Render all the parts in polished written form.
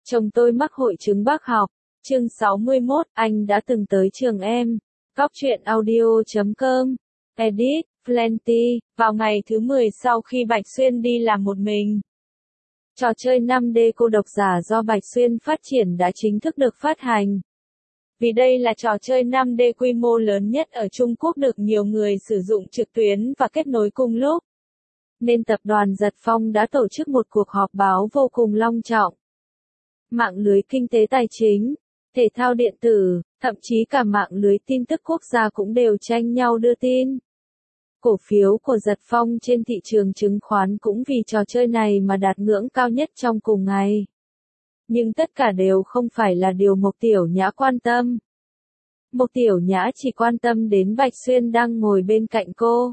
Chồng tôi mắc hội chứng bác học. Chương 61, anh đã từng tới trường em. Góc truyện audio.com. Edit, Plenty. Vào ngày thứ 10 sau khi Bạch Xuyên đi làm một mình, trò chơi 5D cô độc giả do Bạch Xuyên phát triển đã chính thức được phát hành. Vì đây là trò chơi 5D quy mô lớn nhất ở Trung Quốc được nhiều người sử dụng trực tuyến và kết nối cùng lúc, nên tập đoàn Giật Phong đã tổ chức một cuộc họp báo vô cùng long trọng. Mạng lưới kinh tế tài chính, thể thao điện tử, thậm chí cả mạng lưới tin tức quốc gia cũng đều tranh nhau đưa tin. Cổ phiếu của Giật Phong trên thị trường chứng khoán cũng vì trò chơi này mà đạt ngưỡng cao nhất trong cùng ngày. Nhưng tất cả đều không phải là điều Mộc Tiểu Nhã quan tâm. Mộc Tiểu Nhã chỉ quan tâm đến Bạch Xuyên đang ngồi bên cạnh cô.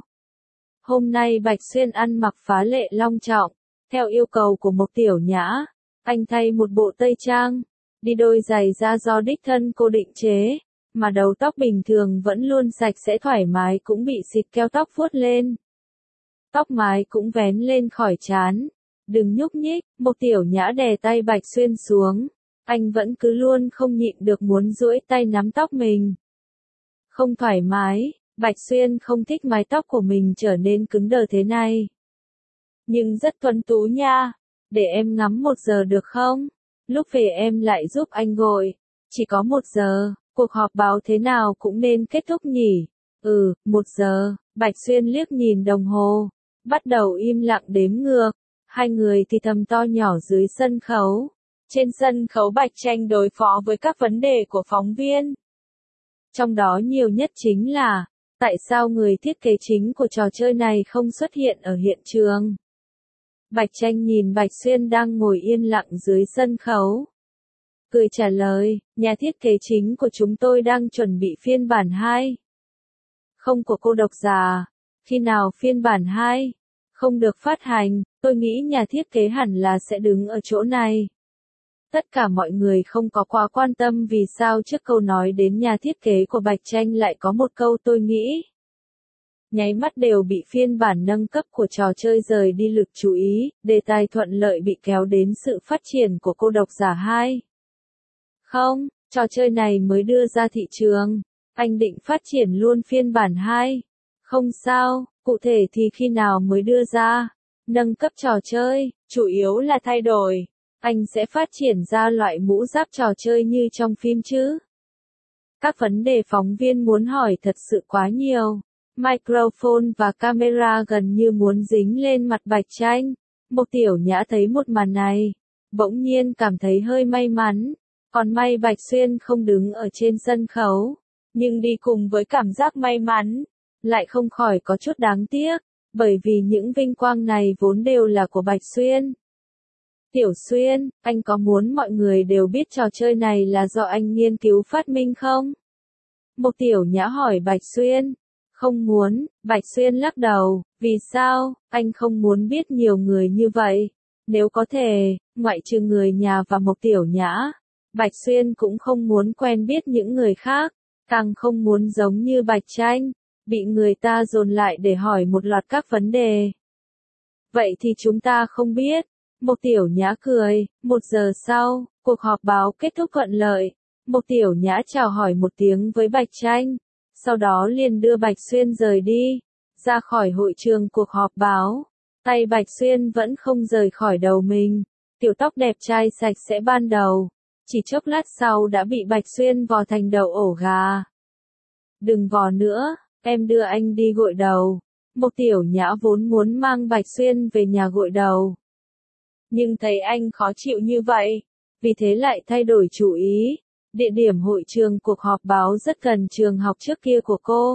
Hôm nay Bạch Xuyên ăn mặc phá lệ long trọng, theo yêu cầu của Mộc Tiểu Nhã. Anh thay một bộ tây trang, đi đôi giày da do đích thân cô định chế, mà đầu tóc bình thường vẫn luôn sạch sẽ thoải mái cũng bị xịt keo tóc vuốt lên. Tóc mái cũng vén lên khỏi trán. Đừng nhúc nhích, Mộc Tiểu Nhã đè tay Bạch Xuyên xuống. Anh vẫn cứ luôn không nhịn được muốn duỗi tay nắm tóc mình. Không thoải mái, Bạch Xuyên không thích mái tóc của mình trở nên cứng đờ thế này. Nhưng rất tuấn tú nha. Để em ngắm 1 giờ được không? Lúc về em lại giúp anh gội. Chỉ có 1 giờ, cuộc họp báo thế nào cũng nên kết thúc nhỉ? 1 giờ, Bạch Xuyên liếc nhìn đồng hồ. Bắt đầu im lặng đếm ngược. Hai người thì thầm to nhỏ dưới sân khấu. Trên sân khấu Bạch tranh đối phó với các vấn đề của phóng viên. Trong đó nhiều nhất chính là, tại sao người thiết kế chính của trò chơi này không xuất hiện ở hiện trường? Bạch tranh nhìn Bạch Xuyên đang ngồi yên lặng dưới sân khấu. Cười trả lời, nhà thiết kế chính của chúng tôi đang chuẩn bị phiên bản 2. Không của cô độc giả. Khi nào phiên bản 2 không được phát hành, tôi nghĩ nhà thiết kế hẳn là sẽ đứng ở chỗ này. Tất cả mọi người không có quá quan tâm vì sao trước câu nói đến nhà thiết kế của Bạch tranh lại có một câu tôi nghĩ. Nháy mắt đều bị phiên bản nâng cấp của trò chơi rời đi lực chú ý, đề tài thuận lợi bị kéo đến sự phát triển của cô độc giả 2. Không, trò chơi này mới đưa ra thị trường, anh định phát triển luôn phiên bản 2. Không sao, cụ thể thì khi nào mới đưa ra? Nâng cấp trò chơi, chủ yếu là thay đổi. Anh sẽ phát triển ra loại mũ giáp trò chơi như trong phim chứ? Các vấn đề phóng viên muốn hỏi thật sự quá nhiều. Microphone và camera gần như muốn dính lên mặt Bạch tranh. Mộc Tiểu Nhã thấy một màn này, bỗng nhiên cảm thấy hơi may mắn. Còn may Bạch Xuyên không đứng ở trên sân khấu, nhưng đi cùng với cảm giác may mắn, lại không khỏi có chút đáng tiếc, bởi vì những vinh quang này vốn đều là của Bạch Xuyên. Tiểu Xuyên, anh có muốn mọi người đều biết trò chơi này là do anh nghiên cứu phát minh không? Mộc Tiểu Nhã hỏi Bạch Xuyên. Không muốn, Bạch Xuyên lắc đầu, vì sao, anh không muốn biết nhiều người như vậy. Nếu có thể, ngoại trừ người nhà và Mộc Tiểu Nhã, Bạch Xuyên cũng không muốn quen biết những người khác, càng không muốn giống như Bạch tranh, bị người ta dồn lại để hỏi một loạt các vấn đề. Vậy thì chúng ta không biết. Mộc Tiểu Nhã cười. 1 giờ sau, cuộc họp báo kết thúc thuận lợi. Mộc Tiểu Nhã chào hỏi một tiếng với Bạch tranh, sau đó liền đưa Bạch Xuyên rời đi, ra khỏi hội trường cuộc họp báo. Tay Bạch Xuyên vẫn không rời khỏi đầu mình, tiểu tóc đẹp trai sạch sẽ ban đầu, chỉ chốc lát sau đã bị Bạch Xuyên vò thành đầu ổ gà. Đừng vò nữa, em đưa anh đi gội đầu. Mộc Tiểu Nhã vốn muốn mang Bạch Xuyên về nhà gội đầu, nhưng thấy anh khó chịu như vậy, vì thế lại thay đổi chủ ý. Địa điểm hội trường cuộc họp báo rất gần trường học trước kia của cô.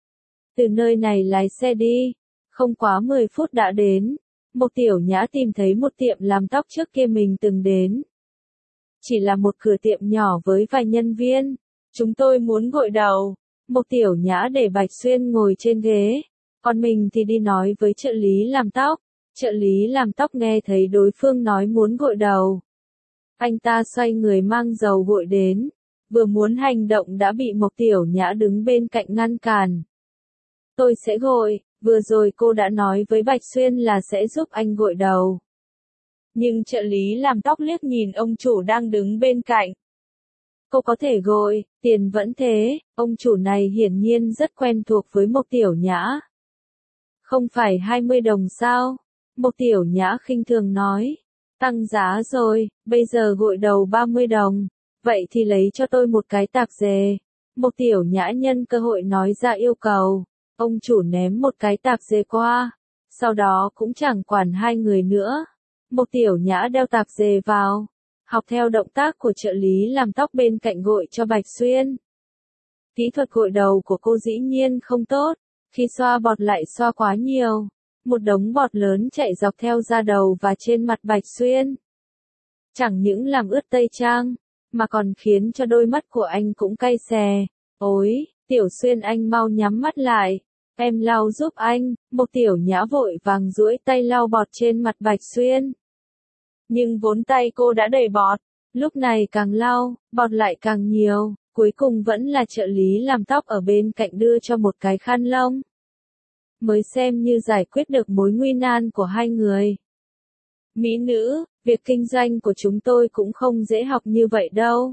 Từ nơi này lái xe đi, không quá 10 phút đã đến. Mộc Tiểu Nhã tìm thấy một tiệm làm tóc trước kia mình từng đến. Chỉ là một cửa tiệm nhỏ với vài nhân viên. Chúng tôi muốn gội đầu. Mộc Tiểu Nhã để Bạch Xuyên ngồi trên ghế, còn mình thì đi nói với trợ lý làm tóc. Trợ lý làm tóc nghe thấy đối phương nói muốn gội đầu, anh ta xoay người mang dầu gội đến, vừa muốn hành động đã bị Mộc Tiểu Nhã đứng bên cạnh ngăn cản. Tôi sẽ gội, vừa rồi cô đã nói với Bạch Xuyên là sẽ giúp anh gội đầu. Nhưng trợ lý làm tóc liếc nhìn ông chủ đang đứng bên cạnh. Cô có thể gội, tiền vẫn thế, ông chủ này hiển nhiên rất quen thuộc với Mộc Tiểu Nhã. Không phải 20 đồng sao? Mộc Tiểu Nhã khinh thường nói. Tăng giá rồi, bây giờ gội đầu 30 đồng. Vậy thì lấy cho tôi một cái tạp dề. Mộc Tiểu Nhã nhân cơ hội nói ra yêu cầu. Ông chủ ném một cái tạp dề qua. Sau đó cũng chẳng quản hai người nữa. Mộc Tiểu Nhã đeo tạp dề vào. Học theo động tác của trợ lý làm tóc bên cạnh gội cho Bạch Xuyên. Kỹ thuật gội đầu của cô dĩ nhiên không tốt. Khi xoa bọt lại xoa quá nhiều. Một đống bọt lớn chạy dọc theo da đầu và trên mặt Bạch Xuyên. Chẳng những làm ướt tây trang, mà còn khiến cho đôi mắt của anh cũng cay xè. Ôi, Tiểu Xuyên anh mau nhắm mắt lại. Em lau giúp anh. Mộc Tiểu Nhã vội vàng duỗi tay lau bọt trên mặt Bạch Xuyên. Nhưng vốn tay cô đã đầy bọt. Lúc này càng lau, bọt lại càng nhiều. Cuối cùng vẫn là trợ lý làm tóc ở bên cạnh đưa cho một cái khăn lông. Mới xem như giải quyết được mối nguy nan của hai người. Mỹ nữ, việc kinh doanh của chúng tôi cũng không dễ học như vậy đâu.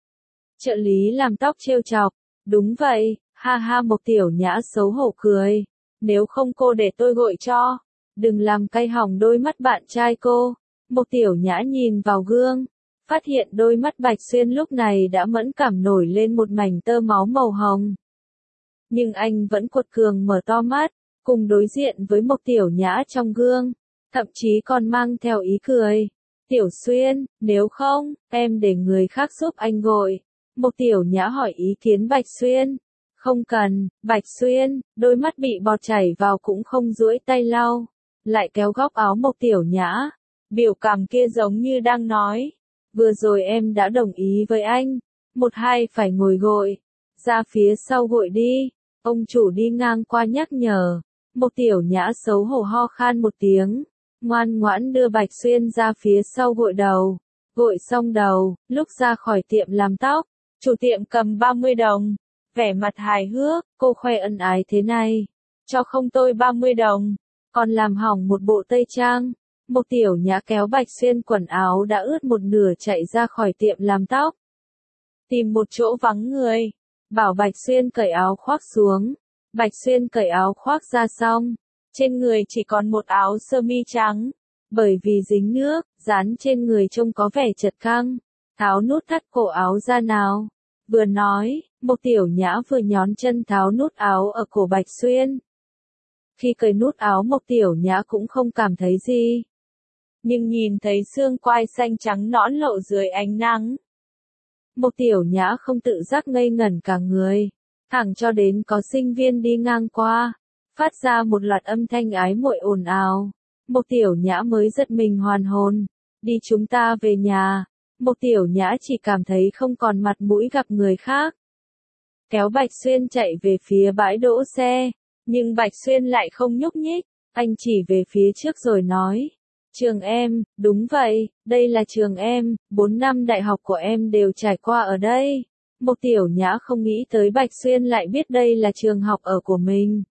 Trợ lý làm tóc trêu chọc. Đúng vậy, ha ha. Mộc Tiểu Nhã xấu hổ cười. Nếu không cô để tôi gội cho. Đừng làm cay hỏng đôi mắt bạn trai cô. Mộc Tiểu Nhã nhìn vào gương. Phát hiện đôi mắt Bạch Xuyên lúc này đã mẫn cảm nổi lên một mảnh tơ máu màu hồng. Nhưng anh vẫn cuột cường mở to mắt, cùng đối diện với Mộc Tiểu Nhã trong gương. Thậm chí còn mang theo ý cười. Tiểu Xuyên, nếu không, em để người khác giúp anh gội. Mộc Tiểu Nhã hỏi ý kiến Bạch Xuyên. Không cần. Bạch Xuyên, đôi mắt bị bọt chảy vào cũng không duỗi tay lau. Lại kéo góc áo Mộc Tiểu Nhã. Biểu cảm kia giống như đang nói. Vừa rồi em đã đồng ý với anh. Một hai phải ngồi gội. Ra phía sau gội đi. Ông chủ đi ngang qua nhắc nhở. Mộc Tiểu Nhã xấu hổ ho khan một tiếng. Ngoan ngoãn đưa Bạch Xuyên ra phía sau gội đầu. Gội xong đầu, lúc ra khỏi tiệm làm tóc, chủ tiệm cầm 30 đồng. Vẻ mặt hài hước, cô khoe ân ái thế này. Cho không tôi 30 đồng. Còn làm hỏng một bộ tây trang. Mộc Tiểu Nhã kéo Bạch Xuyên quần áo đã ướt một nửa chạy ra khỏi tiệm làm tóc. Tìm một chỗ vắng người. Bảo Bạch Xuyên cởi áo khoác xuống. Bạch Xuyên cởi áo khoác ra xong. Trên người chỉ còn một áo sơ mi trắng. Bởi vì dính nước, dán trên người trông có vẻ chật căng. Tháo nút thắt cổ áo ra nào. Vừa nói, Mộc Tiểu Nhã vừa nhón chân tháo nút áo ở cổ Bạch Xuyên. Khi cởi nút áo Mộc Tiểu Nhã cũng không cảm thấy gì. Nhưng nhìn thấy xương quai xanh trắng nõn lộ dưới ánh nắng. Mộc Tiểu Nhã không tự giác ngây ngẩn cả người. Thẳng cho đến có sinh viên đi ngang qua. Phát ra một loạt âm thanh ái muội ồn ào. Mộc Tiểu Nhã mới giật mình hoàn hồn. Đi chúng ta về nhà. Mộc Tiểu Nhã chỉ cảm thấy không còn mặt mũi gặp người khác. Kéo Bạch Xuyên chạy về phía bãi đỗ xe. Nhưng Bạch Xuyên lại không nhúc nhích. Anh chỉ về phía trước rồi nói. Trường em, đúng vậy, đây là trường em, 4 năm đại học của em đều trải qua ở đây. Mộc Tiểu Nhã không nghĩ tới Bạch Xuyên lại biết đây là trường học ở của mình.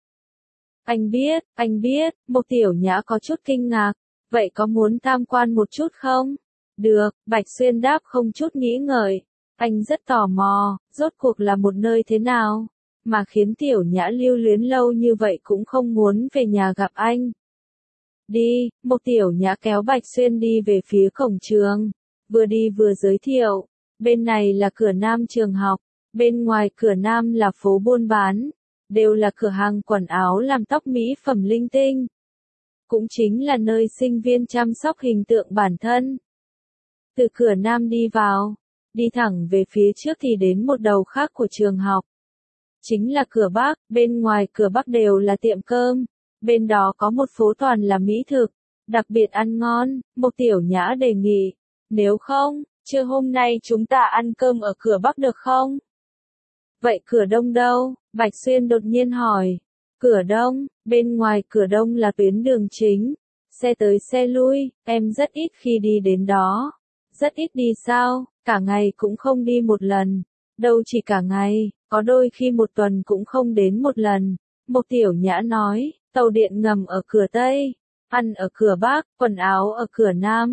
Anh biết, Mộc Tiểu Nhã có chút kinh ngạc. Vậy có muốn tham quan một chút không? Được, Bạch Xuyên đáp không chút nghĩ ngợi. Anh rất tò mò, rốt cuộc là một nơi thế nào? Mà khiến Tiểu Nhã lưu luyến lâu như vậy cũng không muốn về nhà gặp anh. Đi, Mộc Tiểu Nhã kéo Bạch Xuyên đi về phía cổng trường. Vừa đi vừa giới thiệu. Bên này là cửa nam trường học. Bên ngoài cửa nam là phố buôn bán. Đều là cửa hàng quần áo làm tóc mỹ phẩm linh tinh. Cũng chính là nơi sinh viên chăm sóc hình tượng bản thân. Từ cửa nam đi vào. Đi thẳng về phía trước thì đến một đầu khác của trường học. Chính là cửa bắc. Bên ngoài cửa bắc đều là tiệm cơm. Bên đó có một phố toàn là mỹ thực, đặc biệt ăn ngon. Mộc Tiểu Nhã đề nghị, nếu không, trưa hôm nay chúng ta ăn cơm ở cửa Bắc được không? Vậy cửa Đông đâu? Bạch Xuyên đột nhiên hỏi. Cửa Đông, bên ngoài cửa Đông là tuyến đường chính, xe tới xe lui, em rất ít khi đi đến đó. Rất ít đi sao? Cả ngày cũng không đi một lần. Đâu chỉ cả ngày, có đôi khi một tuần cũng không đến một lần. Mộc Tiểu Nhã nói. Tàu điện ngầm ở cửa Tây, ăn ở cửa Bắc, quần áo ở cửa Nam.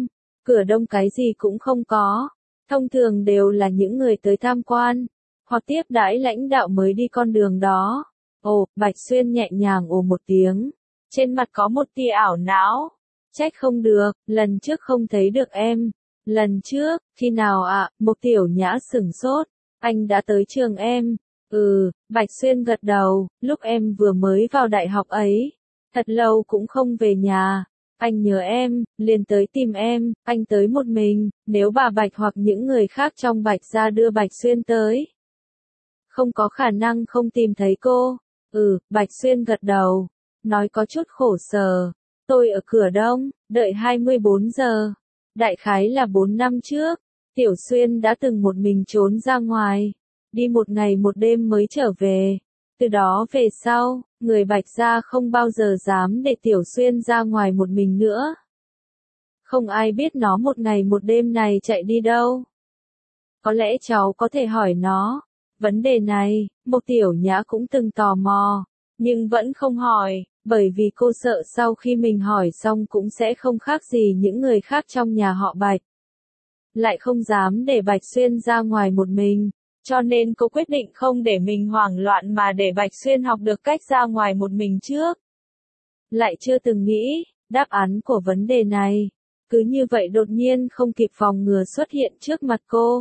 cửa đông cái gì cũng không có. Thông thường đều là những người tới tham quan, hoặc tiếp đãi lãnh đạo mới đi con đường đó. Ồ, Bạch Xuyên nhẹ nhàng ồ một tiếng. Trên mặt có một tia ảo não. Trách không được, lần trước không thấy được em. Lần trước, khi nào ạ? Mộc Tiểu Nhã sửng sốt. Anh đã tới trường em. Bạch Xuyên gật đầu, lúc em vừa mới vào đại học ấy. Thật lâu cũng không về nhà. Anh nhớ em, liền tới tìm em, anh tới một mình, nếu bà Bạch hoặc những người khác trong Bạch gia đưa Bạch Xuyên tới. Không có khả năng không tìm thấy cô. Bạch Xuyên gật đầu, nói có chút khổ sở. Tôi ở cửa đông, đợi 24 giờ. Đại khái là 4 năm trước, Tiểu Xuyên đã từng một mình trốn ra ngoài, đi một ngày một đêm mới trở về. Từ đó về sau, người Bạch gia không bao giờ dám để Tiểu Xuyên ra ngoài một mình nữa. Không ai biết nó một ngày một đêm này chạy đi đâu. Có lẽ cháu có thể hỏi nó. Vấn đề này, Mộc Tiểu Nhã cũng từng tò mò, nhưng vẫn không hỏi, bởi vì cô sợ sau khi mình hỏi xong cũng sẽ không khác gì những người khác trong nhà họ Bạch. Lại không dám để Bạch Xuyên ra ngoài một mình, cho nên cô quyết định không để mình hoảng loạn mà để Bạch Xuyên học được cách ra ngoài một mình trước. Lại chưa từng nghĩ, đáp án của vấn đề này, cứ như vậy đột nhiên không kịp phòng ngừa xuất hiện trước mặt cô.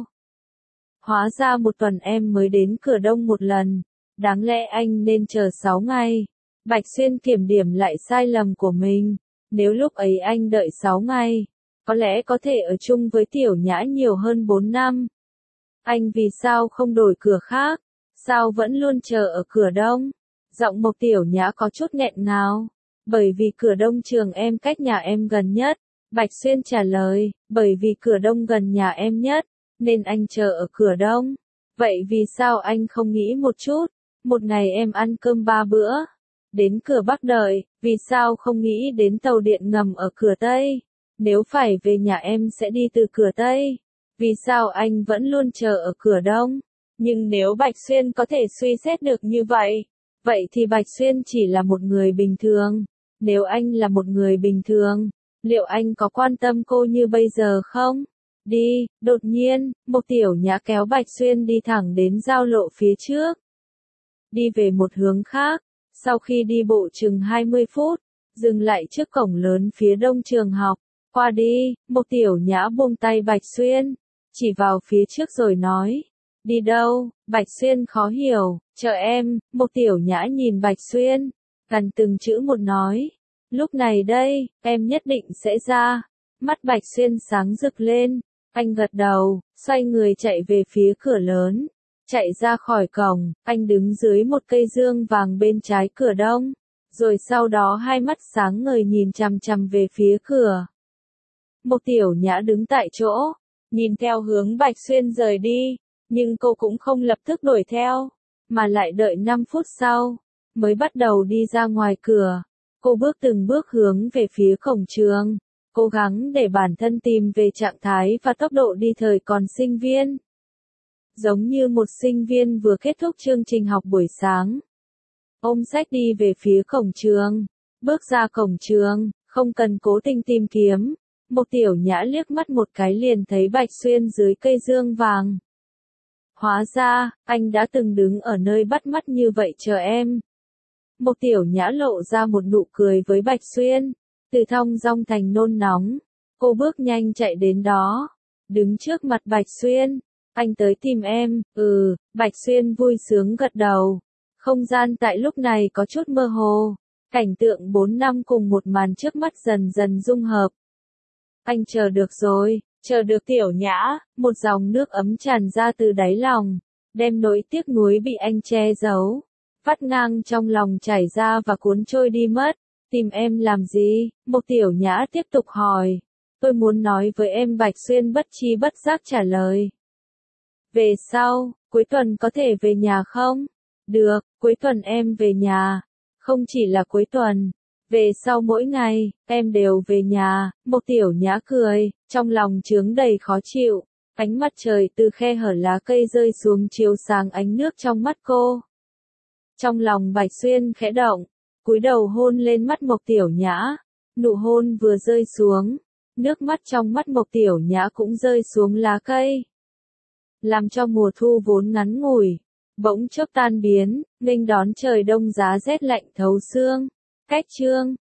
Hóa ra một tuần em mới đến cửa đông một lần, đáng lẽ anh nên chờ 6 ngày. Bạch Xuyên kiểm điểm lại sai lầm của mình, nếu lúc ấy anh đợi 6 ngày, có lẽ có thể ở chung với Tiểu Nhã nhiều hơn 4 năm. Anh vì sao không đổi cửa khác, sao vẫn luôn chờ ở cửa đông? Giọng Mộc Tiểu Nhã có chút nghẹn ngào. Bởi vì cửa đông trường em cách nhà em gần nhất. Bạch Xuyên trả lời, bởi vì cửa đông gần nhà em nhất, nên anh chờ ở cửa đông. Vậy vì sao anh không nghĩ một chút, một ngày em ăn cơm 3 bữa, đến cửa Bắc đợi, vì sao không nghĩ đến tàu điện ngầm ở cửa Tây? Nếu phải về nhà em sẽ đi từ cửa Tây. Vì sao anh vẫn luôn chờ ở cửa Đông? Nhưng nếu Bạch Xuyên có thể suy xét được như vậy, vậy thì Bạch Xuyên chỉ là một người bình thường. Nếu anh là một người bình thường, liệu anh có quan tâm cô như bây giờ không? Đi, đột nhiên, Mộc Tiểu Nhã kéo Bạch Xuyên đi thẳng đến giao lộ phía trước. Đi về một hướng khác, sau khi đi bộ chừng 20 phút, dừng lại trước cổng lớn phía đông trường học. Qua đi, Mộc Tiểu Nhã buông tay Bạch Xuyên, chỉ vào phía trước rồi nói. Đi đâu? Bạch Xuyên khó hiểu, chờ em. Mộc Tiểu Nhã nhìn Bạch Xuyên, gần từng chữ một nói. Lúc này đây, em nhất định sẽ ra. Mắt Bạch Xuyên sáng rực lên, anh gật đầu, xoay người chạy về phía cửa lớn. Chạy ra khỏi cổng, anh đứng dưới một cây dương vàng bên trái cửa đông, rồi sau đó hai mắt sáng ngời nhìn chằm chằm về phía cửa. Mộc Tiểu Nhã đứng tại chỗ, nhìn theo hướng Bạch Xuyên rời đi, nhưng cô cũng không lập tức đuổi theo, mà lại đợi 5 phút sau, mới bắt đầu đi ra ngoài cửa. Cô bước từng bước hướng về phía cổng trường, cố gắng để bản thân tìm về trạng thái và tốc độ đi thời còn sinh viên. Giống như một sinh viên vừa kết thúc chương trình học buổi sáng. Ôm sách đi về phía cổng trường, bước ra cổng trường, không cần cố tình tìm kiếm. Mộc Tiểu Nhã liếc mắt một cái liền thấy Bạch Xuyên dưới cây dương vàng. Hóa ra, anh đã từng đứng ở nơi bắt mắt như vậy chờ em. Mộc Tiểu Nhã lộ ra một nụ cười với Bạch Xuyên, từ thong dong thành nôn nóng. Cô bước nhanh chạy đến đó, đứng trước mặt Bạch Xuyên. Anh tới tìm em, Bạch Xuyên vui sướng gật đầu. Không gian tại lúc này có chút mơ hồ. Cảnh tượng 4 năm cùng một màn trước mắt dần dần dung hợp. Anh chờ được rồi, chờ được Tiểu Nhã, một dòng nước ấm tràn ra từ đáy lòng, đem nỗi tiếc nuối bị anh che giấu, vắt ngang trong lòng chảy ra và cuốn trôi đi mất. Tìm em làm gì? Mộc Tiểu Nhã tiếp tục hỏi. Tôi muốn nói với em. Bạch Xuyên bất tri bất giác trả lời. Về sau, cuối tuần có thể về nhà không? Được, cuối tuần em về nhà. Không chỉ là cuối tuần, về sau mỗi ngày, em đều về nhà. Mộc Tiểu Nhã cười, trong lòng chướng đầy khó chịu. Ánh mặt trời từ khe hở lá cây rơi xuống chiếu sáng ánh nước trong mắt cô. Trong lòng Bạch Xuyên khẽ động, cúi đầu hôn lên mắt Mộc Tiểu Nhã. Nụ hôn vừa rơi xuống, Nước mắt trong mắt Mộc Tiểu Nhã cũng rơi xuống lá cây. Làm cho mùa thu vốn ngắn ngủi, bỗng chốc tan biến, nghênh đón trời đông giá rét lạnh thấu xương. Cách chương